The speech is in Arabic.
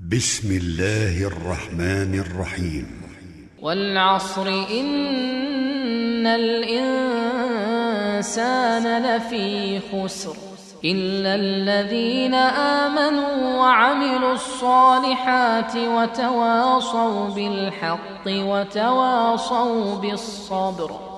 بسم الله الرحمن الرحيم. والعصر إن الإنسان لفي خسر إلا الذين آمنوا وعملوا الصالحات وتواصوا بالحق وتواصوا بالصبر.